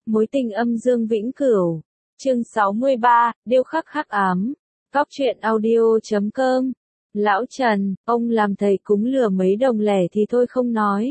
Mối tình âm dương vĩnh cửu. Chương 63, điêu khắc hắc ám. Góc truyện audio.com. Lão Trần, ông làm thầy cúng lừa mấy đồng lẻ thì thôi không nói.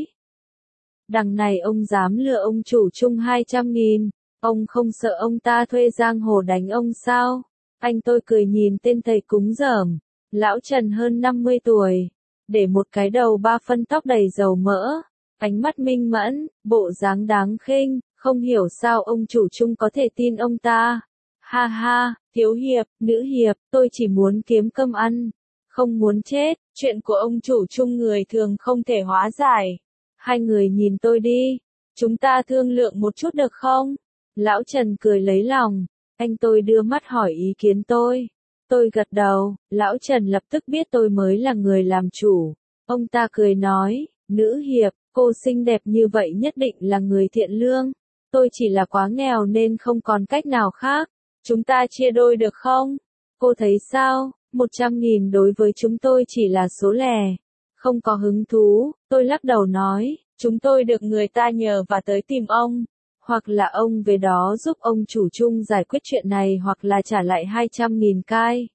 Đằng này ông dám lừa ông chủ chung 200.000. Ông không sợ ông ta thuê giang hồ đánh ông sao? Anh tôi cười nhìn tên thầy cúng dởm. Lão Trần hơn 50 tuổi. Để một cái đầu 3 phân tóc đầy dầu mỡ. Ánh mắt minh mẫn, bộ dáng đáng khinh. Không hiểu sao ông chủ chung có thể tin ông ta. Ha ha, thiếu hiệp, nữ hiệp, tôi chỉ muốn kiếm cơm ăn. Không muốn chết, chuyện của ông chủ chung người thường không thể hóa giải. Hai người nhìn tôi đi. Chúng ta thương lượng một chút được không? Lão Trần cười lấy lòng. Anh tôi đưa mắt hỏi ý kiến tôi. Tôi gật đầu, Lão Trần lập tức biết tôi mới là người làm chủ. Ông ta cười nói, nữ hiệp, cô xinh đẹp như vậy nhất định là người thiện lương. Tôi chỉ là quá nghèo nên không còn cách nào khác. Chúng ta chia đôi được không? Cô thấy sao? 100.000 đối với chúng tôi chỉ là số lẻ. Không có hứng thú, tôi lắc đầu nói, chúng tôi được người ta nhờ và tới tìm ông. Hoặc là ông về đó giúp ông chủ chung giải quyết chuyện này hoặc là trả lại 200.000 cai.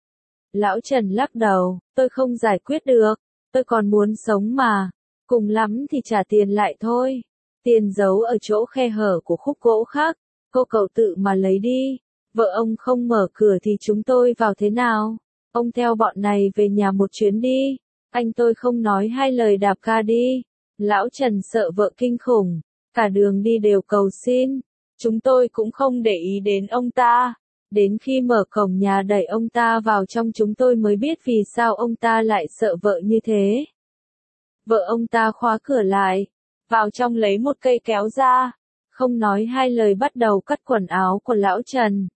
Lão Trần lắc đầu, tôi không giải quyết được. Tôi còn muốn sống mà. Cùng lắm thì trả tiền lại thôi. Tiền giấu ở chỗ khe hở của khúc gỗ khác. Cô cậu tự mà lấy đi. Vợ ông không mở cửa thì chúng tôi vào thế nào? Ông theo bọn này về nhà một chuyến đi. Anh tôi không nói hai lời đạp ga đi. Lão Trần sợ vợ kinh khủng. Cả đường đi đều cầu xin. Chúng tôi cũng không để ý đến ông ta. Đến khi mở cổng nhà đẩy ông ta vào trong chúng tôi mới biết vì sao ông ta lại sợ vợ như thế. Vợ ông ta khóa cửa lại. Vào trong lấy một cây kéo ra. Không nói hai lời bắt đầu cắt quần áo của Lão Trần.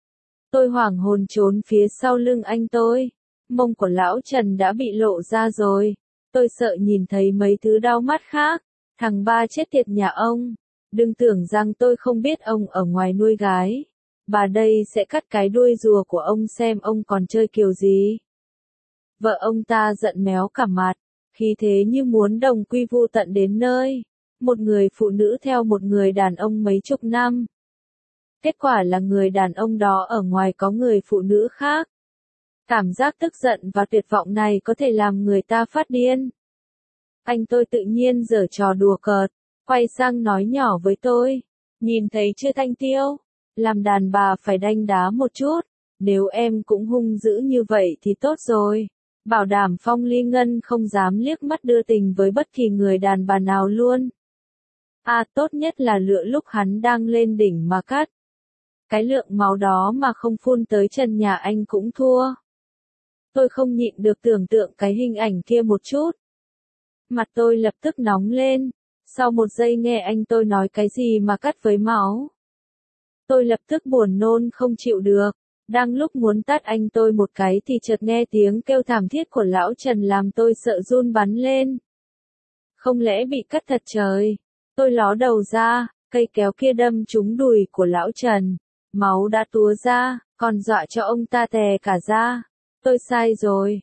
Tôi hoảng hồn trốn phía sau lưng anh tôi. Mông của Lão Trần đã bị lộ ra rồi. Tôi sợ nhìn thấy mấy thứ đau mắt khác. Thằng ba chết tiệt nhà ông. Đừng tưởng rằng tôi không biết ông ở ngoài nuôi gái. Bà đây sẽ cắt cái đuôi rùa của ông xem ông còn chơi kiểu gì. Vợ ông ta giận méo cả mặt. Khí thế như muốn đồng quy vu tận đến nơi. Một người phụ nữ theo một người đàn ông mấy chục năm. Kết quả là người đàn ông đó ở ngoài có người phụ nữ khác. Cảm giác tức giận và tuyệt vọng này có thể làm người ta phát điên. Anh tôi tự nhiên giở trò đùa cợt, quay sang nói nhỏ với tôi. Nhìn thấy chưa Thanh Tiêu? Làm đàn bà phải đanh đá một chút. Nếu em cũng hung dữ như vậy thì tốt rồi. Bảo đảm Phong Ly Ngân không dám liếc mắt đưa tình với bất kỳ người đàn bà nào luôn. Tốt nhất là lựa lúc hắn đang lên đỉnh mà cắt. Cái lượng máu đó mà không phun tới chân nhà anh cũng thua. Tôi không nhịn được tưởng tượng cái hình ảnh kia một chút. Mặt tôi lập tức nóng lên. Sau một giây nghe anh tôi nói cái gì mà cắt với máu. Tôi lập tức buồn nôn không chịu được. Đang lúc muốn tát anh tôi một cái thì chợt nghe tiếng kêu thảm thiết của Lão Trần làm tôi sợ run bắn lên. Không lẽ bị cắt thật trời? Tôi ló đầu ra, cây kéo kia đâm trúng đùi của Lão Trần. Máu đã túa ra, còn dọa cho ông ta tè cả da. Tôi sai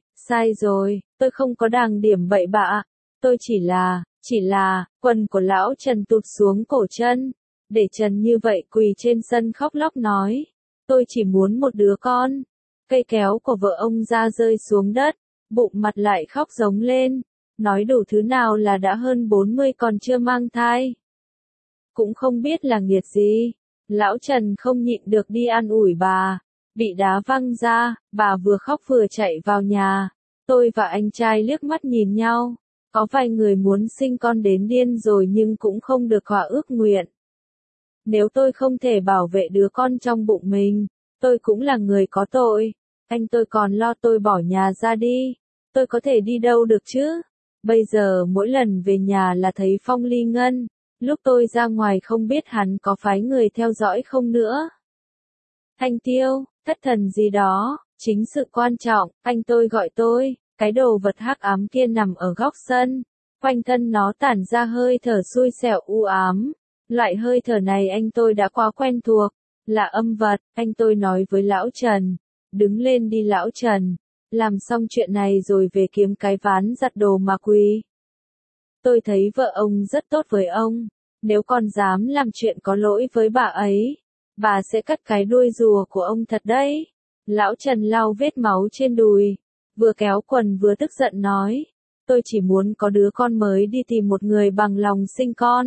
rồi, tôi không có đàng điểm bậy bạ. Tôi chỉ là, quần của Lão Trần tụt xuống cổ chân. Để Trần như vậy quỳ trên sân khóc lóc nói. Tôi chỉ muốn một đứa con. Cây kéo của vợ ông ra rơi xuống đất. Bụng mặt lại khóc giống lên. Nói đủ thứ nào là đã hơn 40 còn chưa mang thai. Cũng không biết là nghiệt gì. Lão Trần không nhịn được đi an ủi bà. Bị đá văng ra, bà vừa khóc vừa chạy vào nhà. Tôi và anh trai liếc mắt nhìn nhau. Có vài người muốn sinh con đến điên rồi nhưng cũng không được thỏa ước nguyện. Nếu tôi không thể bảo vệ đứa con trong bụng mình, tôi cũng là người có tội. Anh tôi còn lo tôi bỏ nhà ra đi. Tôi có thể đi đâu được chứ? Bây giờ mỗi lần về nhà là thấy Phong Ly Ngân. Lúc tôi ra ngoài không biết hắn có phái người theo dõi không nữa. Thanh Tiêu, thất thần gì đó, chính sự quan trọng, anh tôi gọi tôi, cái đồ vật hắc ám kia nằm ở góc sân. Quanh thân nó tản ra hơi thở xui xẻo u ám. Loại hơi thở này anh tôi đã quá quen thuộc, là âm vật, anh tôi nói với Lão Trần. Đứng lên đi Lão Trần, làm xong chuyện này rồi về kiếm cái ván giặt đồ mà quỳ. Tôi thấy vợ ông rất tốt với ông, Nếu con dám làm chuyện có lỗi với bà ấy, bà sẽ cắt cái đuôi rùa của ông thật đấy. Lão Trần lau vết máu trên đùi, vừa kéo quần vừa tức giận nói, tôi chỉ muốn có đứa con mới đi tìm một người bằng lòng sinh con.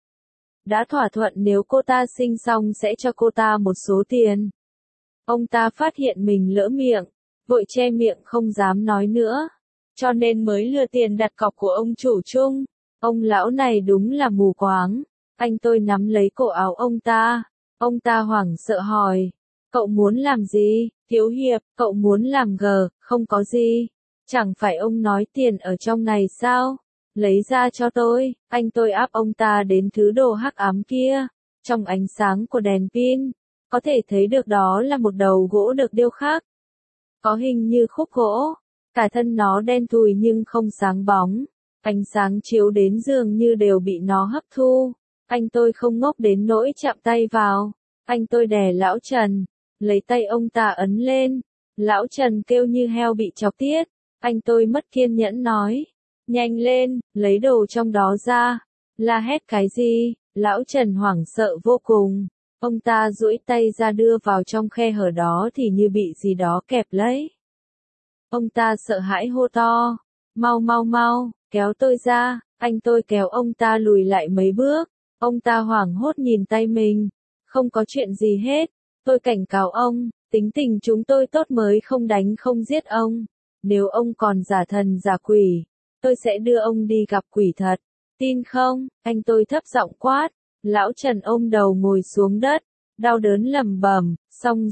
Đã thỏa thuận nếu cô ta sinh xong sẽ cho cô ta một số tiền. Ông ta phát hiện mình lỡ miệng, vội che miệng không dám nói nữa, cho nên mới lừa tiền đặt cọc của ông chủ chung. Ông lão này đúng là mù quáng. Anh tôi nắm lấy cổ áo ông ta hoảng sợ hỏi, cậu muốn làm gì, thiếu hiệp, cậu muốn làm gờ, không có gì. Chẳng phải ông nói tiền ở trong này sao? Lấy ra cho tôi, anh tôi áp ông ta đến thứ đồ hắc ám kia. Trong ánh sáng của đèn pin, có thể thấy được đó là một đầu gỗ được điêu khắc. Có hình như khúc gỗ, cả thân nó đen thùi nhưng không sáng bóng. Ánh sáng chiếu đến dường như đều bị nó hấp thu. Anh tôi không ngốc đến nỗi chạm tay vào. Anh tôi đè lão Trần, lấy tay ông ta ấn lên. Lão Trần kêu như heo bị chọc tiết. Anh tôi mất kiên nhẫn nói, nhanh lên, lấy đồ trong đó ra. La hét cái gì? Lão Trần hoảng sợ vô cùng. Ông ta duỗi tay ra đưa vào trong khe hở đó thì như bị gì đó kẹp lấy. Ông ta sợ hãi hô to, mau mau mau, kéo tôi ra. Anh tôi kéo ông ta lùi lại mấy bước. Ông ta hoảng hốt nhìn tay mình. Không có chuyện gì hết. Tôi cảnh cáo ông, tính tình chúng tôi tốt mới không đánh không giết ông. Nếu ông còn giả thần giả quỷ, tôi sẽ đưa ông đi gặp quỷ thật. Tin không? Anh tôi thấp giọng quát. Lão Trần ôm đầu ngồi xuống đất, đau đớn lẩm bẩm, xong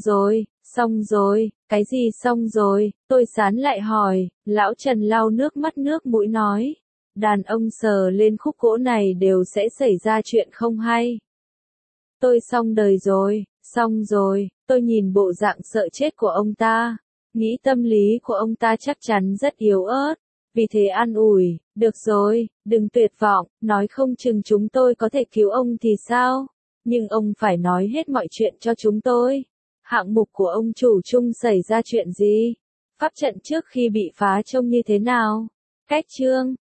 rồi, cái gì xong rồi? Tôi sán lại hỏi. Lão Trần lau nước mắt nước mũi nói, đàn ông sờ lên khúc gỗ này đều sẽ xảy ra chuyện không hay. Tôi xong đời rồi, tôi nhìn bộ dạng sợ chết của ông ta, nghĩ tâm lý của ông ta chắc chắn rất yếu ớt, vì thế an ủi, được rồi, đừng tuyệt vọng, nói không chừng chúng tôi có thể cứu ông thì sao, nhưng ông phải nói hết mọi chuyện cho chúng tôi. Hạng mục của ông chủ chung xảy ra chuyện gì? Pháp trận trước khi bị phá trông như thế nào? Cách chương